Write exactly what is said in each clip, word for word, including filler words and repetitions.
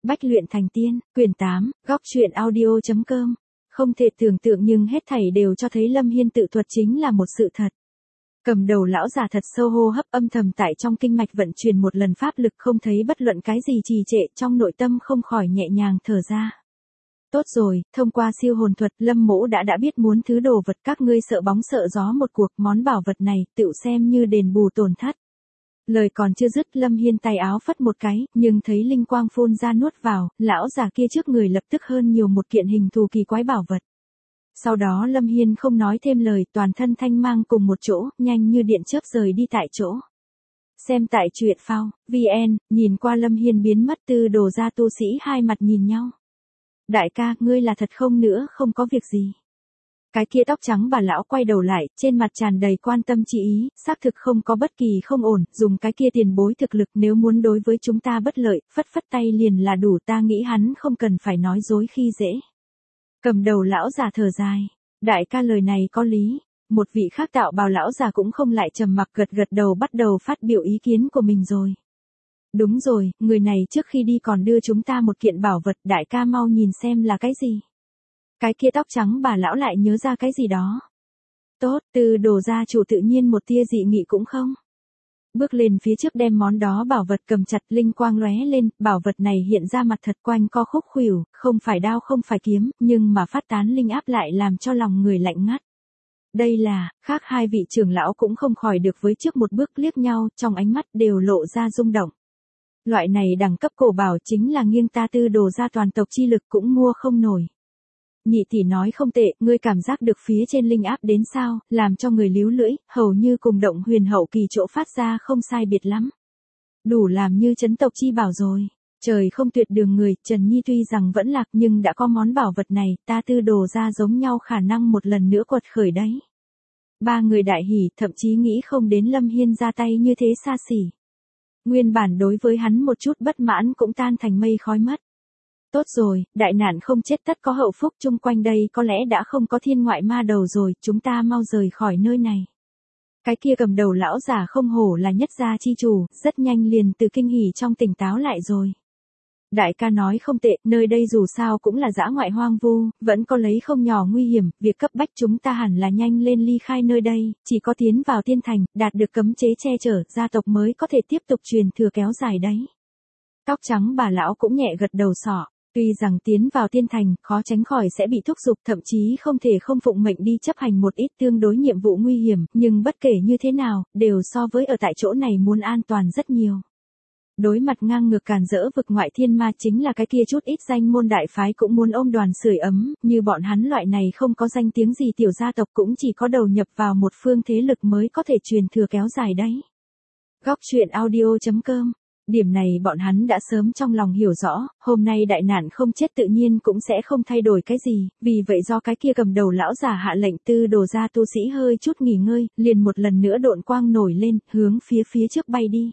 Bách luyện thành tiên, quyển tám, góc truyện audio.com. Không thể tưởng tượng nhưng hết thảy đều cho thấy Lâm Hiên tự thuật chính là một sự thật. Cầm đầu lão già thật sâu hô hấp âm thầm tại trong kinh mạch vận chuyển một lần pháp lực không thấy bất luận cái gì trì trệ, trong nội tâm không khỏi nhẹ nhàng thở ra. Tốt rồi, thông qua siêu hồn thuật Lâm mỗ đã đã biết muốn thứ đồ vật các ngươi sợ bóng sợ gió một cuộc, món bảo vật này tựu xem như đền bù tổn thất. Lời còn chưa dứt Lâm Hiên tay áo phất một cái, nhưng thấy linh quang phun ra nuốt vào, lão già kia trước người lập tức hơn nhiều một kiện hình thù kỳ quái bảo vật. Sau đó Lâm Hiên không nói thêm lời, toàn thân thanh mang cùng một chỗ, nhanh như điện chớp rời đi tại chỗ. Xem tại truyện phao, vn, nhìn qua Lâm Hiên biến mất Tư Đồ gia tu sĩ hai mặt nhìn nhau. Đại ca, ngươi là thật không nữa không có việc gì. Cái kia tóc trắng bà lão quay đầu lại, trên mặt tràn đầy quan tâm chỉ ý, xác thực không có bất kỳ không ổn, dùng cái kia tiền bối thực lực nếu muốn đối với chúng ta bất lợi, phất phất tay liền là đủ, ta nghĩ hắn không cần phải nói dối khi dễ. Cầm đầu lão già thở dài, đại ca lời này có lý, một vị khác tạo bào lão già cũng không lại trầm mặc gật gật đầu bắt đầu phát biểu ý kiến của mình rồi. Đúng rồi, người này trước khi đi còn đưa chúng ta một kiện bảo vật, đại ca mau nhìn xem là cái gì. Cái kia tóc trắng bà lão lại nhớ ra cái gì đó. Tốt, Tư Đồ gia chủ tự nhiên một tia dị nghị cũng không. Bước lên phía trước đem món đó bảo vật cầm chặt, linh quang lóe lên, bảo vật này hiện ra mặt thật quanh co khúc khuỷu, không phải đao không phải kiếm, nhưng mà phát tán linh áp lại làm cho lòng người lạnh ngắt. Đây là, khác hai vị trưởng lão cũng không khỏi được với trước một bước liếc nhau, trong ánh mắt đều lộ ra rung động. Loại này đẳng cấp cổ bảo chính là nghiêng ta Tư Đồ gia toàn tộc chi lực cũng mua không nổi. Nhị tỷ nói không tệ, ngươi cảm giác được phía trên linh áp đến sao, làm cho người líu lưỡi, hầu như cùng động huyền hậu kỳ chỗ phát ra không sai biệt lắm. Đủ làm như chấn tộc chi bảo rồi. Trời không tuyệt đường người, Trần Nhi tuy rằng vẫn lạc nhưng đã có món bảo vật này, ta Tư Đồ gia giống nhau khả năng một lần nữa quật khởi đấy. Ba người đại hỉ, thậm chí nghĩ không đến Lâm Hiên ra tay như thế xa xỉ. Nguyên bản đối với hắn một chút bất mãn cũng tan thành mây khói mất. Tốt rồi, đại nạn không chết tất có hậu phúc, chung quanh đây có lẽ đã không có thiên ngoại ma đầu rồi, chúng ta mau rời khỏi nơi này. Cái kia cầm đầu lão già không hổ là nhất gia chi chủ, rất nhanh liền từ kinh hỉ trong tỉnh táo lại rồi. Đại ca nói không tệ, nơi đây dù sao cũng là dã ngoại hoang vu, vẫn có lấy không nhỏ nguy hiểm, việc cấp bách chúng ta hẳn là nhanh lên ly khai nơi đây, chỉ có tiến vào tiên thành, đạt được cấm chế che chở, gia tộc mới có thể tiếp tục truyền thừa kéo dài đấy. Tóc trắng bà lão cũng nhẹ gật đầu sọ. Tuy rằng tiến vào tiên thành, khó tránh khỏi sẽ bị thúc giục, thậm chí không thể không phụng mệnh đi chấp hành một ít tương đối nhiệm vụ nguy hiểm, nhưng bất kể như thế nào, đều so với ở tại chỗ này muốn an toàn rất nhiều. Đối mặt ngang ngược càn rỡ vực ngoại thiên ma chính là cái kia chút ít danh môn đại phái cũng muốn ôm đoàn sưởi ấm, như bọn hắn loại này không có danh tiếng gì tiểu gia tộc cũng chỉ có đầu nhập vào một phương thế lực mới có thể truyền thừa kéo dài đấy. Góc truyện audio.com. Điểm này bọn hắn đã sớm trong lòng hiểu rõ, hôm nay đại nạn không chết tự nhiên cũng sẽ không thay đổi cái gì, vì vậy do cái kia cầm đầu lão già hạ lệnh Tư Đồ gia tu sĩ hơi chút nghỉ ngơi, liền một lần nữa độn quang nổi lên, hướng phía phía trước bay đi.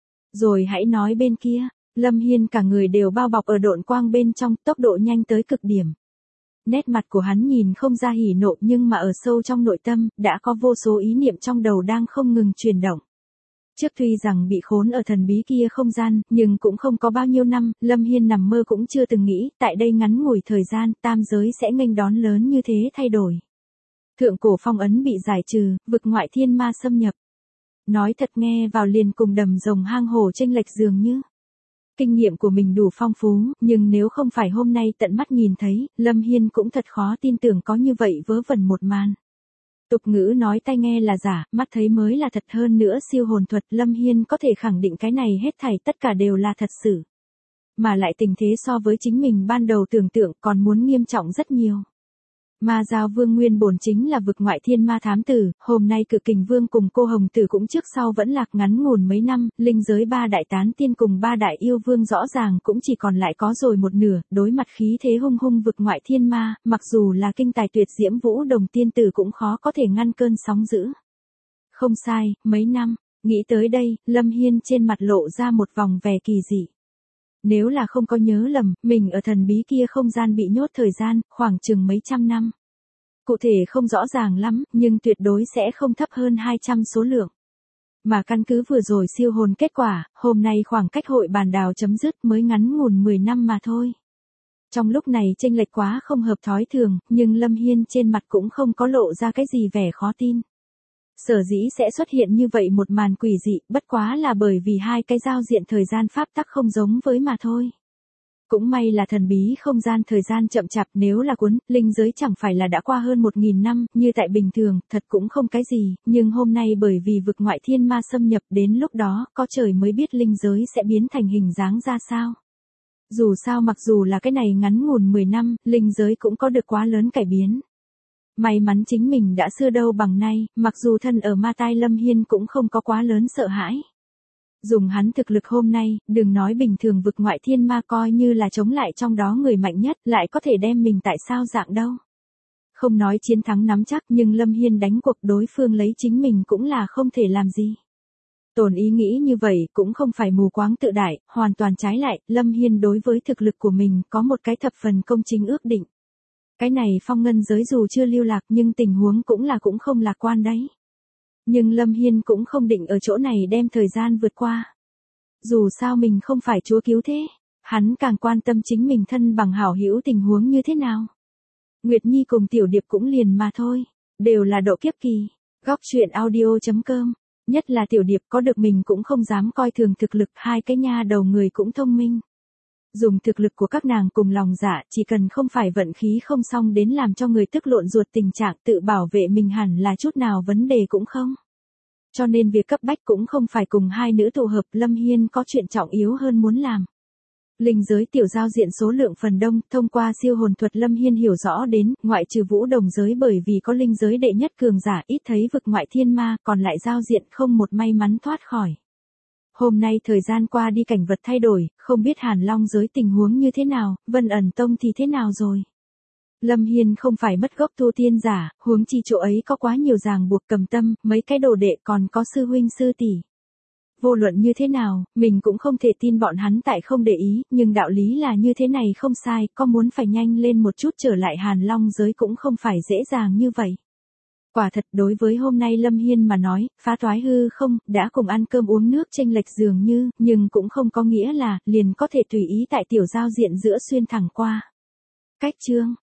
Rồi hãy nói bên kia, Lâm Hiên cả người đều bao bọc ở độn quang bên trong, tốc độ nhanh tới cực điểm. Nét mặt của hắn nhìn không ra hỉ nộ nhưng mà ở sâu trong nội tâm, đã có vô số ý niệm trong đầu đang không ngừng chuyển động. Trước tuy rằng bị khốn ở thần bí kia không gian, nhưng cũng không có bao nhiêu năm, Lâm Hiên nằm mơ cũng chưa từng nghĩ, tại đây ngắn ngủi thời gian, tam giới sẽ nghênh đón lớn như thế thay đổi. Thượng cổ phong ấn bị giải trừ, vực ngoại thiên ma xâm nhập. Nói thật nghe vào liền cùng đầm rồng hang hổ chênh lệch dường như. Kinh nghiệm của mình đủ phong phú, nhưng nếu không phải hôm nay tận mắt nhìn thấy, Lâm Hiên cũng thật khó tin tưởng có như vậy vớ vẩn một màn. Tục ngữ nói tai nghe là giả, mắt thấy mới là thật, hơn nữa siêu hồn thuật Lâm Hiên có thể khẳng định cái này hết thảy tất cả đều là thật sự. Mà lại tình thế so với chính mình ban đầu tưởng tượng còn muốn nghiêm trọng rất nhiều. Ma Giao Vương nguyên bổn chính là vực ngoại thiên ma thám tử, hôm nay Cự Kình Vương cùng cô Hồng Tử cũng trước sau vẫn lạc ngắn ngủn mấy năm, linh giới ba đại tán tiên cùng ba đại yêu vương rõ ràng cũng chỉ còn lại có rồi một nửa, đối mặt khí thế hung hung vực ngoại thiên ma, mặc dù là kinh tài tuyệt diễm Vũ Đồng tiên tử cũng khó có thể ngăn cơn sóng dữ. Không sai, mấy năm, nghĩ tới đây, Lâm Hiên trên mặt lộ ra một vòng vẻ kỳ dị. Nếu là không có nhớ lầm, mình ở thần bí kia không gian bị nhốt thời gian, khoảng chừng mấy trăm năm. Cụ thể không rõ ràng lắm, nhưng tuyệt đối sẽ không thấp hơn hai trăm số lượng. Mà căn cứ vừa rồi siêu hồn kết quả, hôm nay khoảng cách hội bàn đào chấm dứt mới ngắn ngủn mười năm mà thôi. Trong lúc này chênh lệch quá không hợp thói thường, nhưng Lâm Hiên trên mặt cũng không có lộ ra cái gì vẻ khó tin. Sở dĩ sẽ xuất hiện như vậy một màn quỷ dị, bất quá là bởi vì hai cái giao diện thời gian pháp tắc không giống với mà thôi. Cũng may là thần bí không gian thời gian chậm chạp, nếu là cuốn, linh giới chẳng phải là đã qua hơn một nghìn năm, như tại bình thường, thật cũng không cái gì, nhưng hôm nay bởi vì vực ngoại thiên ma xâm nhập, đến lúc đó, có trời mới biết linh giới sẽ biến thành hình dáng ra sao. Dù sao mặc dù là cái này ngắn ngủn mười năm, linh giới cũng có được quá lớn cải biến. May mắn chính mình đã xưa đâu bằng nay, mặc dù thân ở ma tai Lâm Hiên cũng không có quá lớn sợ hãi. Dùng hắn thực lực hôm nay, đừng nói bình thường vực ngoại thiên ma coi như là chống lại trong đó người mạnh nhất, lại có thể đem mình tại sao dạng đâu. Không nói chiến thắng nắm chắc, nhưng Lâm Hiên đánh cuộc đối phương lấy chính mình cũng là không thể làm gì. Tồn ý nghĩ như vậy cũng không phải mù quáng tự đại, hoàn toàn trái lại, Lâm Hiên đối với thực lực của mình có một cái thập phần công chính ước định. Cái này phong ngân giới dù chưa lưu lạc nhưng tình huống cũng là cũng không lạc quan đấy. Nhưng Lâm Hiên cũng không định ở chỗ này đem thời gian vượt qua. Dù sao mình không phải chúa cứu thế, hắn càng quan tâm chính mình thân bằng hảo hữu tình huống như thế nào. Nguyệt Nhi cùng Tiểu Điệp cũng liền mà thôi, đều là độ kiếp kỳ. Góc truyện audio chấm com, nhất là Tiểu Điệp có được mình cũng không dám coi thường thực lực, hai cái nha đầu người cũng thông minh. Dùng thực lực của các nàng cùng lòng dạ, chỉ cần không phải vận khí không xong đến làm cho người tức lộn ruột tình trạng, tự bảo vệ mình hẳn là chút nào vấn đề cũng không. Cho nên việc cấp bách cũng không phải cùng hai nữ tụ hợp, Lâm Hiên có chuyện trọng yếu hơn muốn làm. Linh giới tiểu giao diện số lượng phần đông, thông qua siêu hồn thuật Lâm Hiên hiểu rõ đến, ngoại trừ vũ đồng giới bởi vì có linh giới đệ nhất cường giả, ít thấy vực ngoại thiên ma, còn lại giao diện không một may mắn thoát khỏi. Hôm nay thời gian qua đi cảnh vật thay đổi, không biết Hàn Long giới tình huống như thế nào, Vân ẩn tông thì thế nào rồi. Lâm Hiên không phải mất gốc tu tiên giả, huống chi chỗ ấy có quá nhiều ràng buộc cầm tâm, mấy cái đồ đệ còn có sư huynh sư tỷ. Vô luận như thế nào, mình cũng không thể tin bọn hắn tại không để ý, nhưng đạo lý là như thế này không sai, có muốn phải nhanh lên một chút trở lại Hàn Long giới cũng không phải dễ dàng như vậy. Quả thật đối với hôm nay Lâm Hiên mà nói, phá toái hư không, đã cùng ăn cơm uống nước chênh lệch dường như, nhưng cũng không có nghĩa là, liền có thể tùy ý tại tiểu giao diện giữa xuyên thẳng qua. Cách chương